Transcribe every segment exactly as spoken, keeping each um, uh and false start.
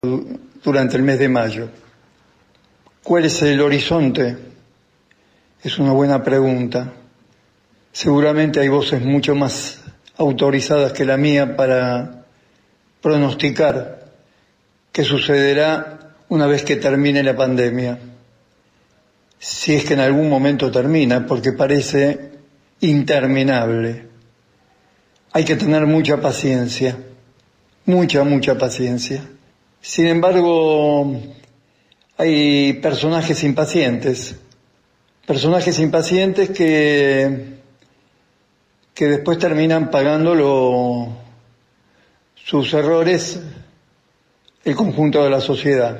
durante el mes de mayo. ¿Cuál es el horizonte? Es una buena pregunta. Seguramente hay voces mucho más autorizadas que la mía para pronosticar qué sucederá una vez que termine la pandemia. Si es que en algún momento termina, porque parece interminable. Hay que tener mucha paciencia, mucha, mucha paciencia. Sin embargo, hay personajes impacientes, personajes impacientes que, que después terminan pagando lo, sus errores el conjunto de la sociedad.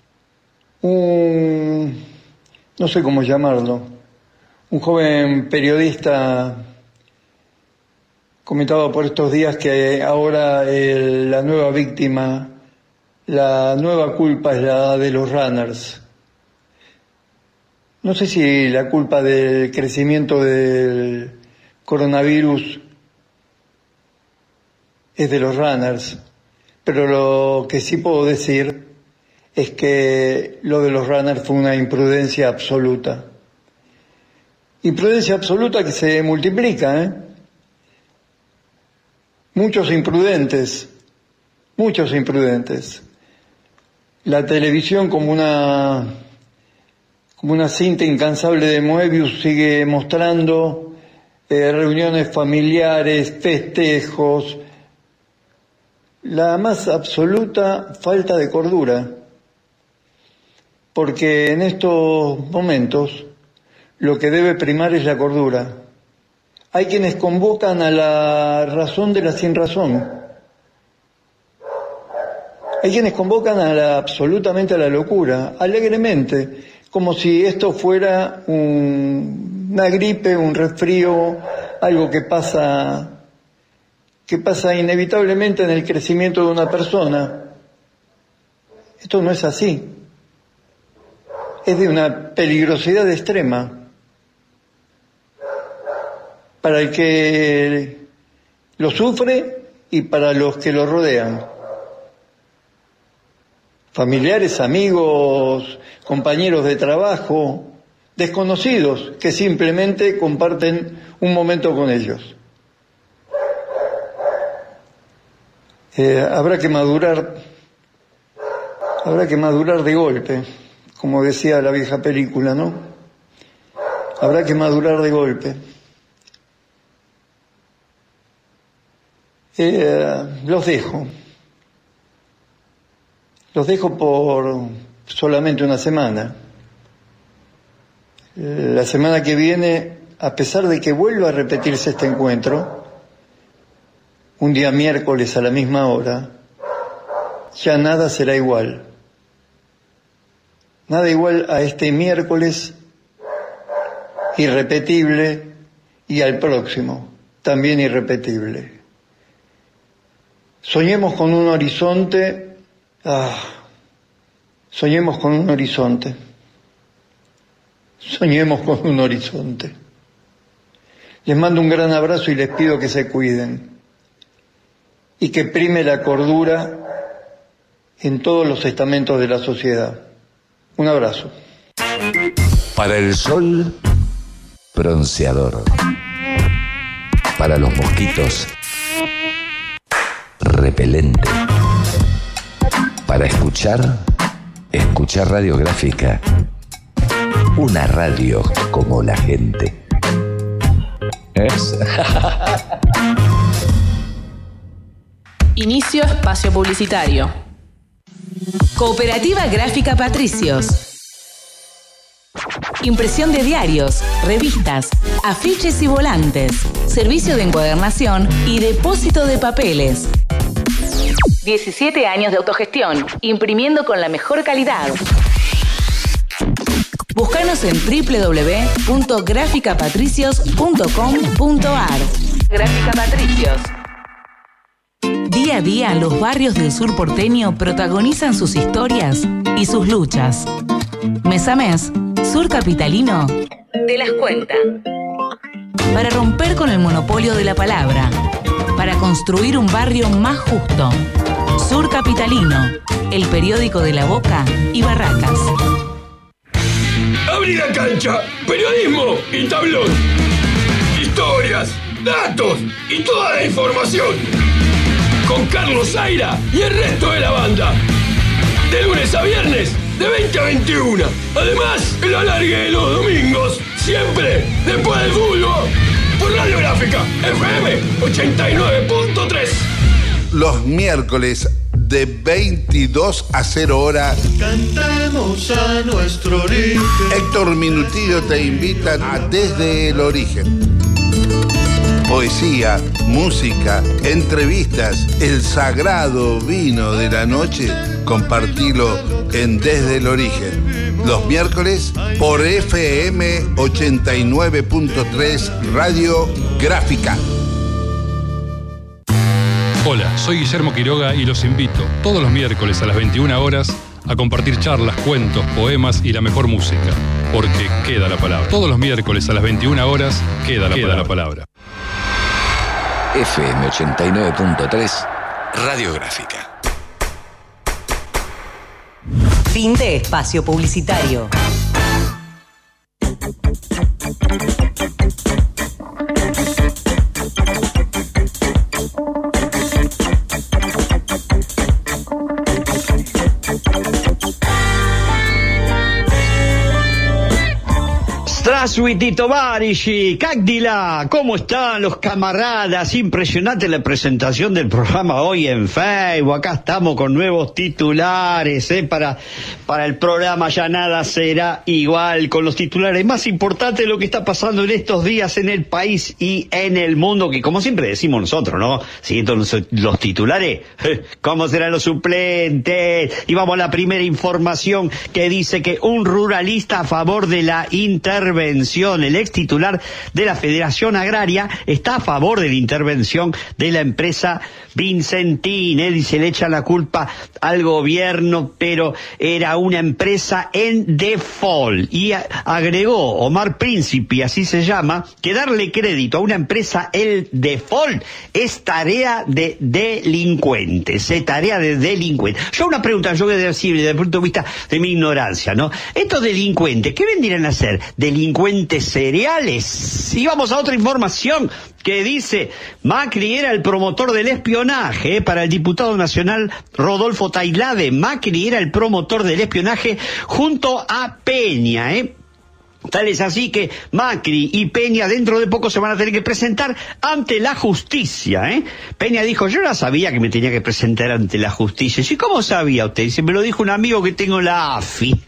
Un, no sé cómo llamarlo, un joven periodista comentaba por estos días que ahora el, la nueva víctima, la nueva culpa es la de los runners. No sé si la culpa del crecimiento del coronavirus es de los runners, pero lo que sí puedo decir es que lo de los runners fue una imprudencia absoluta. Imprudencia absoluta que se multiplica, ¿eh? Muchos imprudentes, muchos imprudentes. La televisión como una, como una cinta incansable de Moebius sigue mostrando eh, reuniones familiares, festejos, la más absoluta falta de cordura. Porque en estos momentos lo que debe primar es la cordura. Hay quienes convocan a la razón de la sin razón. Hay quienes convocan a la, absolutamente a la locura, alegremente, como si esto fuera un, una gripe, un resfrío, algo que pasa, que pasa inevitablemente en el crecimiento de una persona. Esto no es así. Es de una peligrosidad extrema. Para el que lo sufre y para los que lo rodean. Familiares, amigos, compañeros de trabajo, desconocidos que simplemente comparten un momento con ellos. Eh, habrá que madurar, habrá que madurar de golpe, como decía la vieja película, ¿no? Habrá que madurar de golpe. Eh, los dejo. Los dejo por solamente una semana. Eh, la semana que viene, a pesar de que vuelva a repetirse este encuentro, un día miércoles a la misma hora, ya nada será igual. Nada igual a este miércoles irrepetible y al próximo, también irrepetible. Soñemos con un horizonte, ah, soñemos con un horizonte, soñemos con un horizonte. Les mando un gran abrazo y les pido que se cuiden y que prime la cordura en todos los estamentos de la sociedad. Un abrazo. Para el sol, bronceador. Para los mosquitos, repelente. Para escuchar, escuchar radiográfica. Una radio como la gente. ¿Es? Inicio espacio publicitario. Cooperativa Gráfica Patricios. Impresión de diarios, revistas, afiches y volantes. Servicio de encuadernación y depósito de papeles. diecisiete años de autogestión, imprimiendo con la mejor calidad. Búscanos en doble u doble u doble u punto gráfica patricios punto com punto a r. Gráfica Patricios. Día a día, los barrios del sur porteño protagonizan sus historias y sus luchas. Mes a mes, Sur Capitalino te las cuenta. Para romper con el monopolio de la palabra, para construir un barrio más justo, Sur Capitalino, el periódico de La Boca y Barracas. Abrí la cancha, periodismo y tablón. Historias, datos y toda la información. Con Carlos Zaira y el resto de la banda. De lunes a viernes, de veinte a veintiuno. Además, el alargue de los domingos, siempre después del fútbol. Por Radio Gráfica, F M ochenta y nueve punto tres. Los miércoles de veintidós a cero hora. Cantemos a nuestro origen. Héctor Minutillo te invita a Desde el Origen. Poesía, música, entrevistas, el sagrado vino de la noche, compartilo en Desde el Origen. Los miércoles por F M ochenta y nueve punto tres Radio Gráfica. Hola, soy Guillermo Quiroga y los invito todos los miércoles a las veintiuna horas a compartir charlas, cuentos, poemas y la mejor música, porque queda la palabra. Todos los miércoles a las veintiuna horas queda la, queda palabra. la palabra. F M ochenta y nueve punto tres Radio Gráfica. Fin de espacio publicitario. Здравствуйте, товарищи, как дела? ¿Cómo están los camaradas? Impresionante la presentación del programa hoy en Facebook. Acá estamos con nuevos titulares, ¿eh? Para, para el programa ya nada será igual, con los titulares más importantes de lo que está pasando en estos días en el país y en el mundo, que como siempre decimos nosotros, ¿no? Siguiendo los, los titulares, ¿cómo serán los suplentes? Y vamos a la primera información que dice que un ruralista a favor de la intervención, el ex titular de la Federación Agraria está a favor de la intervención de la empresa Vincentín. Él se le echa la culpa al gobierno, pero era una empresa en default. Y a, agregó Omar Príncipe, así se llama, que darle crédito a una empresa en default es tarea de delincuentes, es tarea de delincuentes. Yo una pregunta, yo voy a decir desde el punto de vista de mi ignorancia, ¿no? Estos delincuentes, ¿qué vendrían a ser? Delincuentes cereales. Y vamos a otra información que dice, Macri era el promotor del espionaje, ¿eh? Para el diputado nacional Rodolfo Tailade. Macri era el promotor del espionaje junto a Peña, ¿eh? Tal es así que Macri y Peña dentro de poco se van a tener que presentar ante la justicia, ¿eh? Peña dijo, yo no sabía que me tenía que presentar ante la justicia. ¿Y cómo sabía usted? Dice, me lo dijo un amigo que tengo en la A F I.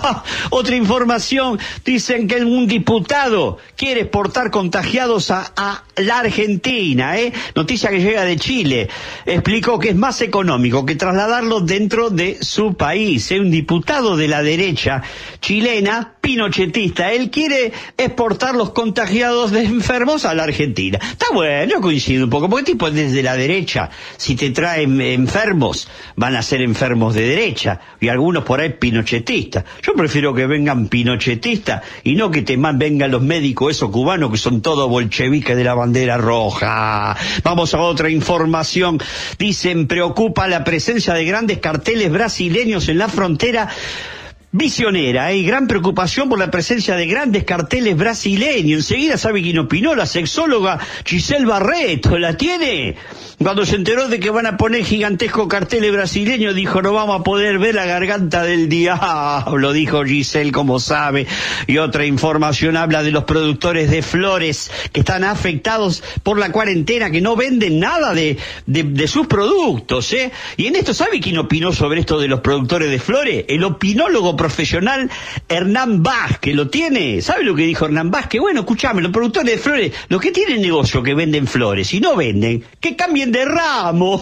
Otra información, dicen que un diputado quiere exportar contagiados a, a la Argentina, ¿eh? Noticia que llega de Chile. Explicó que es más económico que trasladarlos dentro de su país, ¿eh? Un diputado de la derecha chilena, pinochetista, él quiere exportar los contagiados de enfermos a la Argentina. Está bueno, yo coincido un poco, porque tipo desde la derecha, si te traen enfermos, van a ser enfermos de derecha, y algunos por ahí pinochetistas. Yo prefiero que vengan pinochetistas, y no que te man vengan los médicos esos cubanos que son todos bolcheviques de la bandera roja. Vamos a otra información. Dicen, preocupa la presencia de grandes carteles brasileños en la frontera. Visionera, hay ¿eh? Gran preocupación por la presencia de grandes carteles brasileños. Enseguida sabe quién opinó, la sexóloga Giselle Barreto, ¿la tiene? Cuando se enteró de que van a poner gigantescos carteles brasileños, dijo, no vamos a poder ver la garganta del diablo, dijo Giselle, como sabe. Y otra información habla de los productores de flores que están afectados por la cuarentena, que no venden nada de, de, de sus productos, ¿eh? Y en esto, ¿sabe quién opinó sobre esto de los productores de flores? El opinólogo profesional Hernán Vázquez, ¿lo tiene? ¿Sabe lo que dijo Hernán Vázquez? Bueno, escuchame, los productores de flores, los que tienen negocio que venden flores y no venden, que cambien de ramo.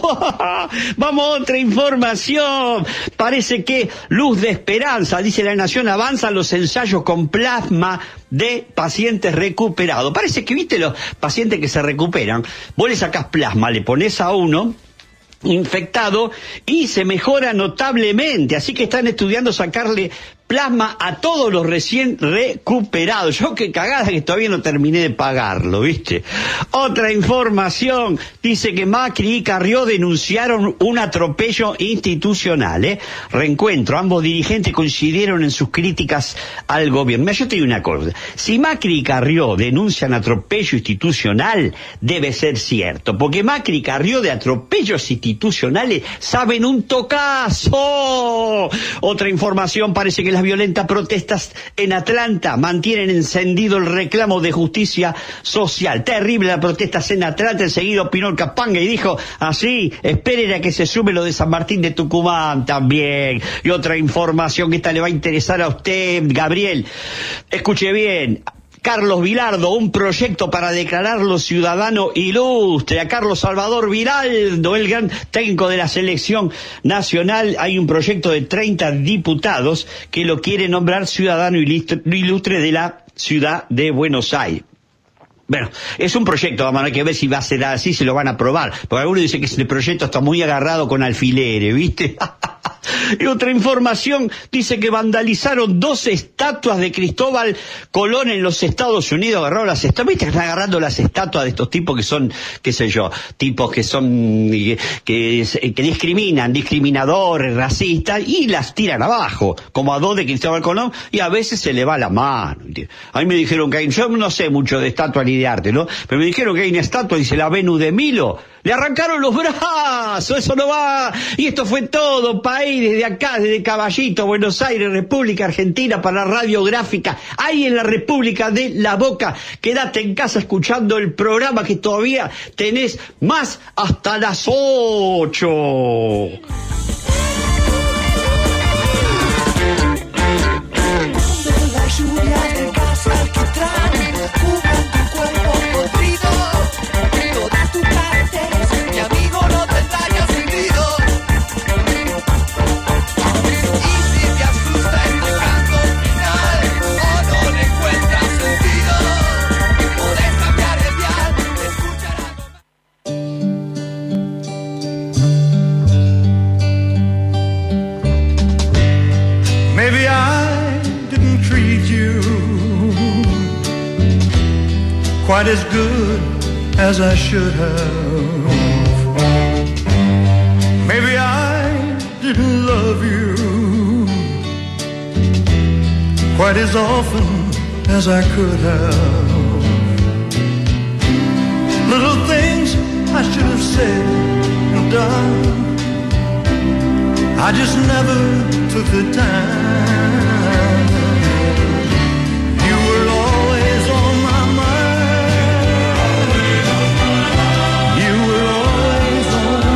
Vamos a otra información. Parece que luz de esperanza, dice La Nación, avanzan los ensayos con plasma de pacientes recuperados. Parece que, viste, los pacientes que se recuperan, vos le sacás plasma, le pones a uno infectado y se mejora notablemente, así que están estudiando sacarle plasma a todos los recién recuperados. Yo qué cagada que todavía no terminé de pagarlo, ¿viste? Otra información, dice que Macri y Carrió denunciaron un atropello institucional, ¿eh? Reencuentro, ambos dirigentes coincidieron en sus críticas al gobierno. Mira, yo te digo una cosa, si Macri y Carrió denuncian atropello institucional, debe ser cierto, porque Macri y Carrió de atropellos institucionales saben un tocazo. Otra información, parece que las violentas protestas en Atlanta mantienen encendido el reclamo de justicia social. Terrible las protestas en Atlanta. Enseguida opinó el Capanga y dijo así, esperen a que se sume lo de San Martín de Tucumán también. Y otra información que esta le va a interesar a usted, Gabriel. Escuche bien. Carlos Vilardo, un proyecto para declararlo ciudadano ilustre. A Carlos Salvador Viraldo, el gran técnico de la selección nacional, hay un proyecto de treinta diputados que lo quiere nombrar ciudadano ilustre de la ciudad de Buenos Aires. Bueno, es un proyecto, vamos a ver que ver si va a ser así, se lo van a aprobar. Porque algunos dicen que ese proyecto está muy agarrado con alfileres, ¿viste? Y otra información, dice que vandalizaron dos estatuas de Cristóbal Colón en los Estados Unidos. Agarraron las estatuas, ¿viste? Están agarrando las estatuas de estos tipos que son, qué sé yo, tipos que son, que, que, que discriminan, discriminadores, racistas, y las tiran abajo, como a dos de Cristóbal Colón, y a veces se le va la mano. A mí me dijeron que hay, yo no sé mucho de estatua ni de arte, ¿no? Pero me dijeron que hay una estatua, dice la Venus de Milo, le arrancaron los brazos, eso no va. Y esto fue todo, país, desde acá, desde Caballito, Buenos Aires, República Argentina, para Radiográfica, ahí en la República de la Boca. Quédate en casa escuchando el programa que todavía tenés más hasta las ocho. Maybe I didn't treat you quite as good as I should have. Maybe I didn't love you quite as often as I could have. Little things I should have said and done, I just never took the time. You were always on my mind. You were always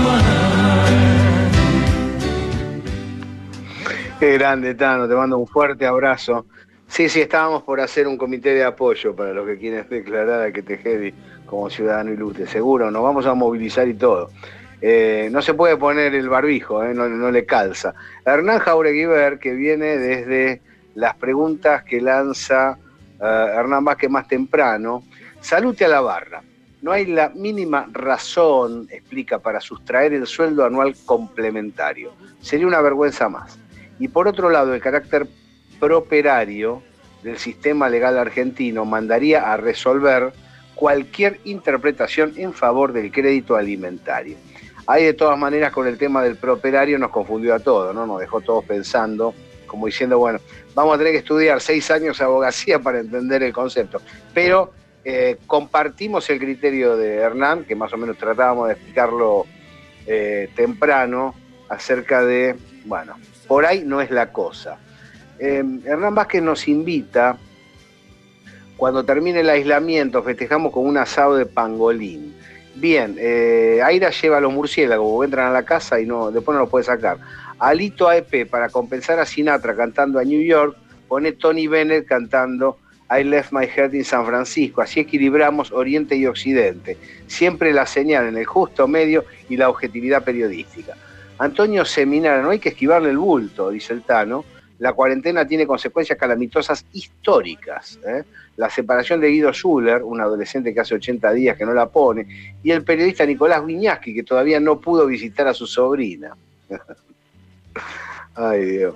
on my mind. Qué grande, Tano, te mando un fuerte abrazo. Sí, sí, estábamos por hacer un comité de apoyo para los que quieren declarar a Ketejedi como ciudadano ilustre. Seguro, nos vamos a movilizar y todo. Eh, no se puede poner el barbijo, eh, no, no le calza. Hernán Jaureguiber, que viene desde las preguntas que lanza uh, Hernán Vázquez más temprano. Salute a la barra. No hay la mínima razón, explica, para sustraer el sueldo anual complementario. Sería una vergüenza más. Y por otro lado, el carácter properario del sistema legal argentino mandaría a resolver cualquier interpretación en favor del crédito alimentario. Ahí, de todas maneras, con el tema del properario nos confundió a todos, ¿no? Nos dejó todos pensando, como diciendo, bueno, vamos a tener que estudiar seis años de abogacía para entender el concepto. Pero eh, compartimos el criterio de Hernán, que más o menos tratábamos de explicarlo eh, temprano, acerca de, bueno, por ahí no es la cosa. Eh, Hernán Vázquez nos invita, cuando termine el aislamiento, festejamos con un asado de pangolín. Bien, eh, Aira lleva a los murciélagos, entran a la casa y no, después no los puede sacar. Alito A E P, para compensar a Sinatra cantando a New York, pone Tony Bennett cantando I Left My Heart in San Francisco. Así equilibramos Oriente y Occidente. Siempre la señal en el justo medio y la objetividad periodística. Antonio Seminara, no hay que esquivarle el bulto, dice el Tano. La cuarentena tiene consecuencias calamitosas históricas, ¿eh? La separación de Guido Schuller, un adolescente que hace ochenta días que no la pone, y el periodista Nicolás Viñaski, que todavía no pudo visitar a su sobrina. Ay, Dios.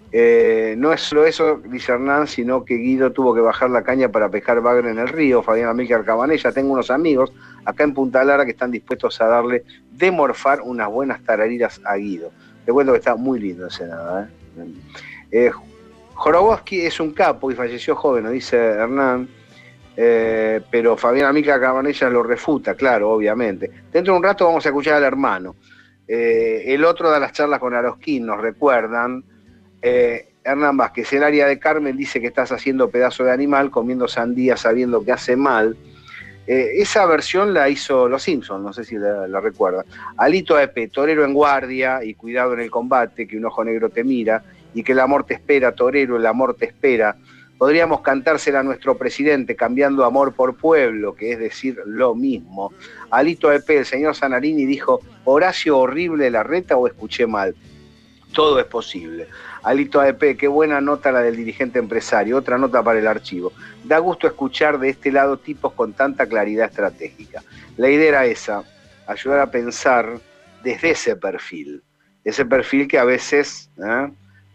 Eh, no es solo eso, dice Hernán, sino que Guido tuvo que bajar la caña para pescar bagre en el río. Fabián Amílcar Cabanella, tengo unos amigos acá en Punta Lara que están dispuestos a darle de morfar unas buenas tarariras a Guido. Te cuento que está muy lindo ese nada. ¿eh? Eh, Jorobowski es un capo y falleció joven, nos dice Hernán, eh, pero Fabián Amílcar Cabanella lo refuta, claro, obviamente. Dentro de un rato vamos a escuchar al hermano. Eh, el otro da las charlas con Arosquín, nos recuerdan. Eh, Hernán Vázquez, el área de Carmen dice que estás haciendo pedazo de animal, comiendo sandía sabiendo que hace mal. Eh, esa versión la hizo Los Simpsons, no sé si la, la recuerda. Alito A E P, torero en guardia y cuidado en el combate, que un ojo negro te mira y que el amor te espera, torero, el amor te espera. Podríamos cantársela a nuestro presidente cambiando amor por pueblo, que es decir lo mismo. Alito A E P, el señor Zanarini dijo, Horacio Horrible Larreta o escuché mal. Todo es posible. Alito A E P, qué buena nota la del dirigente empresario, otra nota para el archivo. Da gusto escuchar de este lado tipos con tanta claridad estratégica. La idea era esa, ayudar a pensar desde ese perfil, ese perfil que a veces, ¿eh?